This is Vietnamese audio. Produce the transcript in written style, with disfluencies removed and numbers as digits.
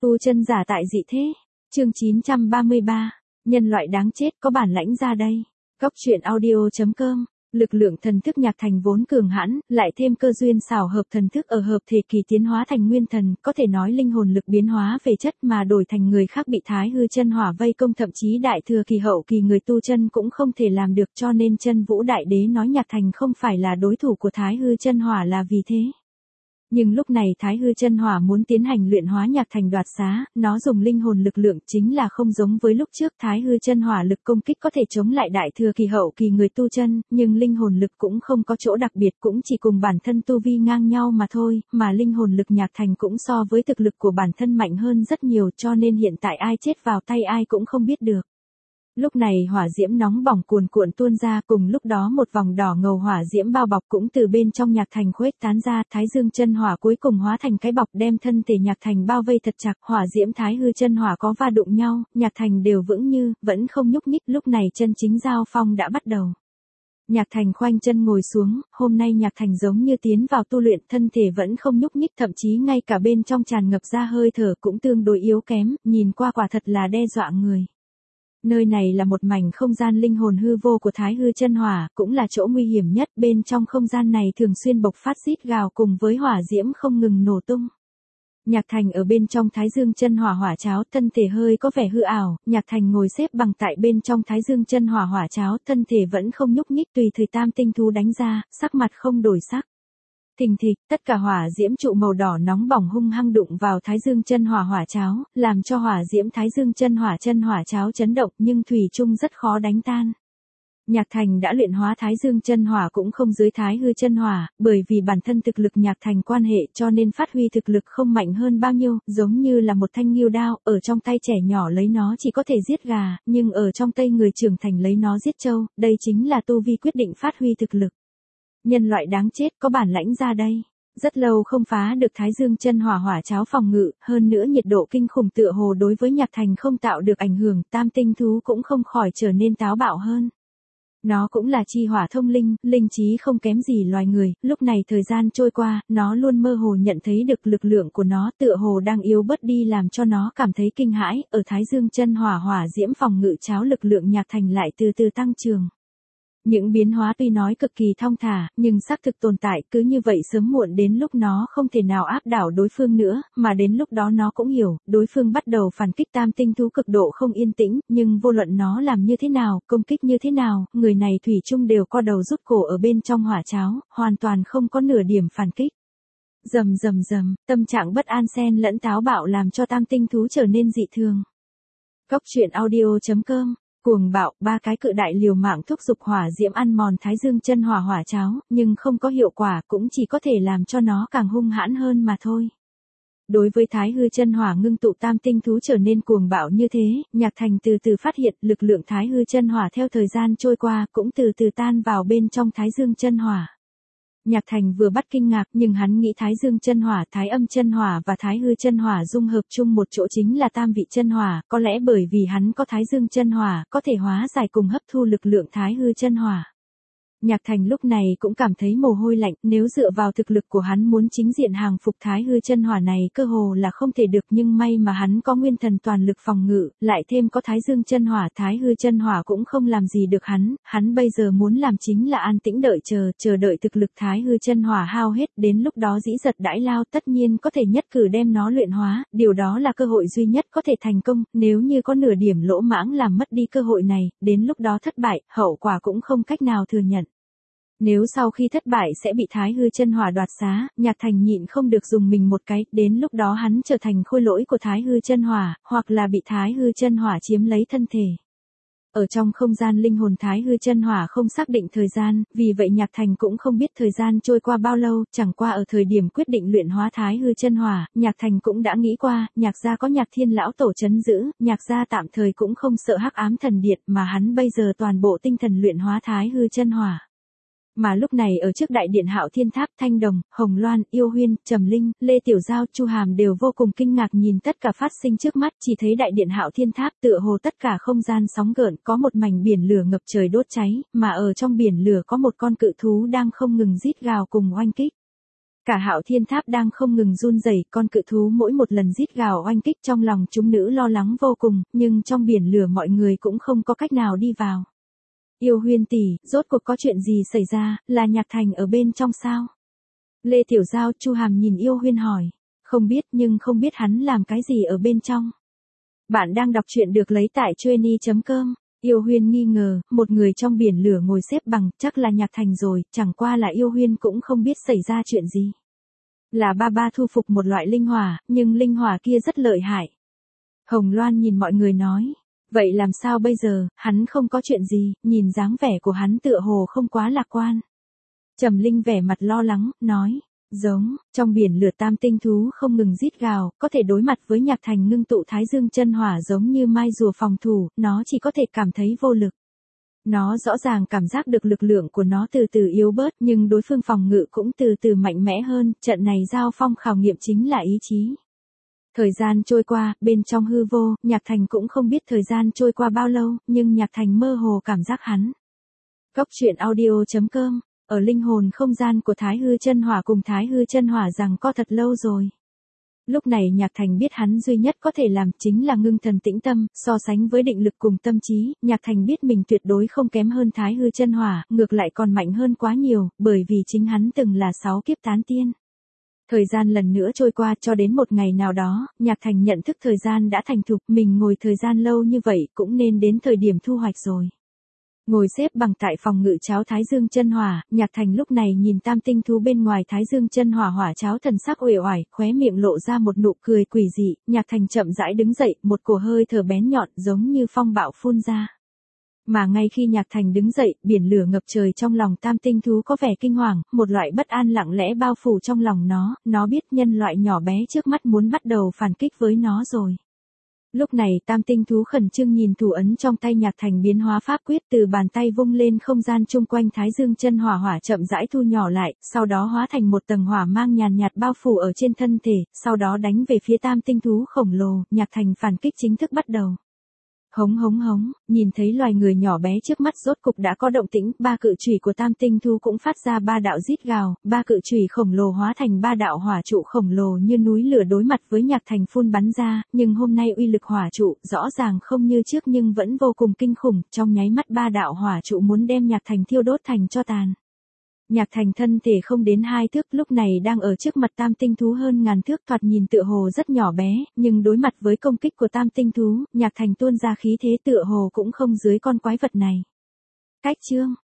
Tu chân giả tại dị thế. Chương 933. Nhân loại đáng chết có bản lãnh ra đây. Góc truyện audio.com. Lực lượng thần thức Nhạc Thành vốn cường hãn, lại thêm cơ duyên xảo hợp thần thức ở hợp thể kỳ tiến hóa thành nguyên thần, có thể nói linh hồn lực biến hóa về chất mà đổi thành người khác bị Thái Hư chân hỏa vây công, thậm chí đại thừa kỳ hậu kỳ người tu chân cũng không thể làm được, cho nên Chân Vũ Đại Đế nói Nhạc Thành không phải là đối thủ của Thái Hư chân hỏa là vì thế. Nhưng lúc này Thái Hư chân hỏa muốn tiến hành luyện hóa Nhạc Thành đoạt xá, nó dùng linh hồn lực lượng chính là không giống với lúc trước. Thái Hư chân hỏa lực công kích có thể chống lại đại thừa kỳ hậu kỳ người tu chân, nhưng linh hồn lực cũng không có chỗ đặc biệt, cũng chỉ cùng bản thân tu vi ngang nhau mà thôi, mà linh hồn lực Nhạc Thành cũng so với thực lực của bản thân mạnh hơn rất nhiều, cho nên hiện tại ai chết vào tay ai cũng không biết được. Lúc này hỏa diễm nóng bỏng cuồn cuộn tuôn ra, cùng lúc đó một vòng đỏ ngầu hỏa diễm bao bọc cũng từ bên trong Nhạc Thành khuếch tán ra. Thái Dương chân hỏa cuối cùng hóa thành cái bọc đem thân thể Nhạc Thành bao vây thật chặt. Hỏa diễm Thái Hư chân hỏa có va đụng nhau, Nhạc Thành đều vững như vẫn không nhúc nhích. Lúc này chân chính giao phong đã bắt đầu. Nhạc Thành khoanh chân ngồi xuống, hôm nay Nhạc Thành giống như tiến vào tu luyện, thân thể vẫn không nhúc nhích, thậm chí ngay cả bên trong tràn ngập ra hơi thở cũng tương đối yếu kém, nhìn qua quả thật là đe dọa người. Nơi này là một mảnh không gian linh hồn hư vô của Thái Hư chân hỏa, cũng là chỗ nguy hiểm nhất. Bên trong không gian này thường xuyên bộc phát rít gào cùng với hỏa diễm không ngừng nổ tung. Nhạc Thành ở bên trong Thái Dương chân hỏa hỏa cháo, thân thể hơi có vẻ hư ảo. Nhạc Thành ngồi xếp bằng tại bên trong Thái Dương chân hỏa hỏa cháo, thân thể vẫn không nhúc nhích, tùy thời tam tinh thú đánh ra, sắc mặt không đổi sắc. Thình thịch, tất cả hỏa diễm trụ màu đỏ nóng bỏng hung hăng đụng vào Thái Dương chân hỏa hỏa cháo, làm cho hỏa diễm Thái Dương chân hỏa cháo chấn động, nhưng thủy chung rất khó đánh tan. Nhạc Thành đã luyện hóa Thái Dương chân hỏa cũng không dưới Thái Hư chân hỏa, bởi vì bản thân thực lực Nhạc Thành quan hệ cho nên phát huy thực lực không mạnh hơn bao nhiêu, giống như là một thanh nghêu đao, ở trong tay trẻ nhỏ lấy nó chỉ có thể giết gà, nhưng ở trong tay người trưởng thành lấy nó giết trâu, đây chính là tu vi quyết định phát huy thực lực. Nhân loại đáng chết có bản lãnh ra đây. Rất lâu không phá được Thái Dương chân hỏa hỏa cháo phòng ngự, hơn nữa nhiệt độ kinh khủng tựa hồ đối với Nhạc Thành không tạo được ảnh hưởng, tam tinh thú cũng không khỏi trở nên táo bạo hơn. Nó cũng là chi hỏa thông linh, linh trí không kém gì loài người, lúc này thời gian trôi qua, nó luôn mơ hồ nhận thấy được lực lượng của nó tựa hồ đang yếu bớt đi, làm cho nó cảm thấy kinh hãi. Ở Thái Dương chân hỏa hỏa diễm phòng ngự cháo, lực lượng Nhạc Thành lại từ từ tăng trưởng. Những biến hóa tuy nói cực kỳ thong thả, nhưng xác thực tồn tại, cứ như vậy sớm muộn đến lúc nó không thể nào áp đảo đối phương nữa, mà đến lúc đó nó cũng hiểu, đối phương bắt đầu phản kích. Tam tinh thú cực độ không yên tĩnh, nhưng vô luận nó làm như thế nào, công kích như thế nào, người này thủy chung đều co đầu rút cổ ở bên trong hỏa cháo, hoàn toàn không có nửa điểm phản kích. Rầm rầm rầm, tâm trạng bất an xen lẫn táo bạo làm cho tam tinh thú trở nên dị thường. Góc truyện audio.com. Cuồng bạo, ba cái cự đại liều mạng thúc giục hỏa diễm ăn mòn Thái Dương chân hỏa hỏa cháo, nhưng không có hiệu quả, cũng chỉ có thể làm cho nó càng hung hãn hơn mà thôi. Đối với Thái Hư chân hỏa ngưng tụ tam tinh thú trở nên cuồng bạo như thế, Nhạc Thành từ từ phát hiện lực lượng Thái Hư chân hỏa theo thời gian trôi qua cũng từ từ tan vào bên trong Thái Dương chân hỏa. Nhạc Thành vừa bắt kinh ngạc, nhưng hắn nghĩ Thái Dương chân hỏa, Thái Âm chân hỏa và Thái Hư chân hỏa dung hợp chung một chỗ chính là tam vị chân hỏa, có lẽ bởi vì hắn có Thái Dương chân hỏa, có thể hóa giải cùng hấp thu lực lượng Thái Hư chân hỏa. Nhạc Thành lúc này cũng cảm thấy mồ hôi lạnh, nếu dựa vào thực lực của hắn muốn chính diện hàng phục Thái Hư chân hỏa này cơ hồ là không thể được, nhưng may mà hắn có nguyên thần toàn lực phòng ngự, lại thêm có Thái Dương chân hỏa, Thái Hư chân hỏa cũng không làm gì được hắn bây giờ muốn làm chính là an tĩnh đợi chờ đợi thực lực Thái Hư chân hỏa hao hết, đến lúc đó dĩ giật đãi lao, tất nhiên có thể nhất cử đem nó luyện hóa, điều đó là cơ hội duy nhất có thể thành công, nếu như có nửa điểm lỗ mãng làm mất đi cơ hội này, đến lúc đó thất bại, hậu quả cũng không cách nào thừa nhận. Nếu sau khi thất bại sẽ bị Thái Hư chân hỏa đoạt xá, Nhạc Thành nhịn không được dùng mình một cái, đến lúc đó hắn trở thành khôi lỗi của Thái Hư chân hỏa, hoặc là bị Thái Hư chân hỏa chiếm lấy thân thể. Ở trong không gian linh hồn Thái Hư chân hỏa không xác định thời gian, vì vậy Nhạc Thành cũng không biết thời gian trôi qua bao lâu, chẳng qua ở thời điểm quyết định luyện hóa Thái Hư chân hỏa, Nhạc Thành cũng đã nghĩ qua, Nhạc gia có Nhạc Thiên lão tổ trấn giữ, Nhạc gia tạm thời cũng không sợ hắc ám thần điện, mà hắn bây giờ toàn bộ tinh thần luyện hóa Thái Hư chân hỏa. Mà lúc này ở trước đại điện Hạo Thiên Tháp, Thanh Đồng, Hồng Loan, Yêu Huyên, Trầm Linh, Lê Tiểu Giao, Chu Hàm đều vô cùng kinh ngạc nhìn tất cả phát sinh trước mắt, chỉ thấy đại điện Hạo Thiên Tháp tựa hồ tất cả không gian sóng gợn, có một mảnh biển lửa ngập trời đốt cháy, mà ở trong biển lửa có một con cự thú đang không ngừng rít gào cùng oanh kích. Cả Hạo Thiên Tháp đang không ngừng run rẩy, con cự thú mỗi một lần rít gào oanh kích trong lòng chúng nữ lo lắng vô cùng, nhưng trong biển lửa mọi người cũng không có cách nào đi vào. Yêu Huyên tỷ, rốt cuộc có chuyện gì xảy ra, là Nhạc Thành ở bên trong sao? Lê Tiểu Giao, Chu Hàm nhìn Yêu Huyên hỏi. Không biết, nhưng không biết hắn làm cái gì ở bên trong. Bạn đang đọc truyện được lấy tại Chueny.com. Yêu Huyên nghi ngờ, một người trong biển lửa ngồi xếp bằng, chắc là Nhạc Thành rồi, chẳng qua là Yêu Huyên cũng không biết xảy ra chuyện gì. Là ba thu phục một loại linh hỏa, nhưng linh hỏa kia rất lợi hại. Hồng Loan nhìn mọi người nói, vậy làm sao bây giờ, hắn không có chuyện gì, nhìn dáng vẻ của hắn tựa hồ không quá lạc quan. Trầm Linh vẻ mặt lo lắng, nói, trong biển lửa tam tinh thú không ngừng rít gào, có thể đối mặt với Nhạc Thành ngưng tụ thái dương chân hỏa giống như mai rùa phòng thủ, nó chỉ có thể cảm thấy vô lực. Nó rõ ràng cảm giác được lực lượng của nó từ từ yếu bớt, nhưng đối phương phòng ngự cũng từ từ mạnh mẽ hơn, trận này giao phong khảo nghiệm chính là ý chí. Thời gian trôi qua, bên trong hư vô, Nhạc Thành cũng không biết thời gian trôi qua bao lâu, nhưng Nhạc Thành mơ hồ cảm giác hắn. Cốc truyện audio.com. Ở linh hồn không gian của Thái Hư Chân Hỏa cùng Thái Hư Chân Hỏa rằng co thật lâu rồi. Lúc này Nhạc Thành biết hắn duy nhất có thể làm chính là ngưng thần tĩnh tâm, so sánh với định lực cùng tâm trí, Nhạc Thành biết mình tuyệt đối không kém hơn Thái Hư Chân Hỏa, ngược lại còn mạnh hơn quá nhiều, bởi vì chính hắn từng là 6 kiếp tán tiên. Thời gian lần nữa trôi qua cho đến một ngày nào đó, Nhạc Thành nhận thức thời gian đã thành thục, mình ngồi thời gian lâu như vậy cũng nên đến thời điểm thu hoạch rồi. Ngồi xếp bằng tại phòng ngự cháo Thái Dương Chân Hỏa, Nhạc Thành lúc này nhìn tam tinh thú bên ngoài Thái Dương Chân Hỏa hỏa cháo thần sắc uể oải, khóe miệng lộ ra một nụ cười quỷ dị, Nhạc Thành chậm rãi đứng dậy, một cổ hơi thở bén nhọn giống như phong bạo phun ra. Mà ngay khi Nhạc Thành đứng dậy, biển lửa ngập trời trong lòng tam tinh thú có vẻ kinh hoàng, một loại bất an lặng lẽ bao phủ trong lòng nó biết nhân loại nhỏ bé trước mắt muốn bắt đầu phản kích với nó rồi. Lúc này tam tinh thú khẩn trương nhìn thủ ấn trong tay Nhạc Thành biến hóa pháp quyết từ bàn tay vung lên không gian chung quanh Thái Dương Chân Hỏa hỏa chậm rãi thu nhỏ lại, sau đó hóa thành một tầng hỏa mang nhàn nhạt bao phủ ở trên thân thể, sau đó đánh về phía tam tinh thú khổng lồ, Nhạc Thành phản kích chính thức bắt đầu. Hống hống hống, nhìn thấy loài người nhỏ bé trước mắt rốt cục đã có động tĩnh, ba cự chùy của tam tinh thú cũng phát ra ba đạo rít gào, ba cự chùy khổng lồ hóa thành ba đạo hỏa trụ khổng lồ như núi lửa đối mặt với Nhạc Thành phun bắn ra, nhưng hôm nay uy lực hỏa trụ rõ ràng không như trước nhưng vẫn vô cùng kinh khủng, trong nháy mắt ba đạo hỏa trụ muốn đem Nhạc Thành thiêu đốt thành tro tàn. Nhạc Thành thân thể không đến 2 thước lúc này đang ở trước mặt tam tinh thú hơn ngàn thước thoạt nhìn tựa hồ rất nhỏ bé, nhưng đối mặt với công kích của tam tinh thú, Nhạc Thành tuôn ra khí thế tựa hồ cũng không dưới con quái vật này. Cách chương,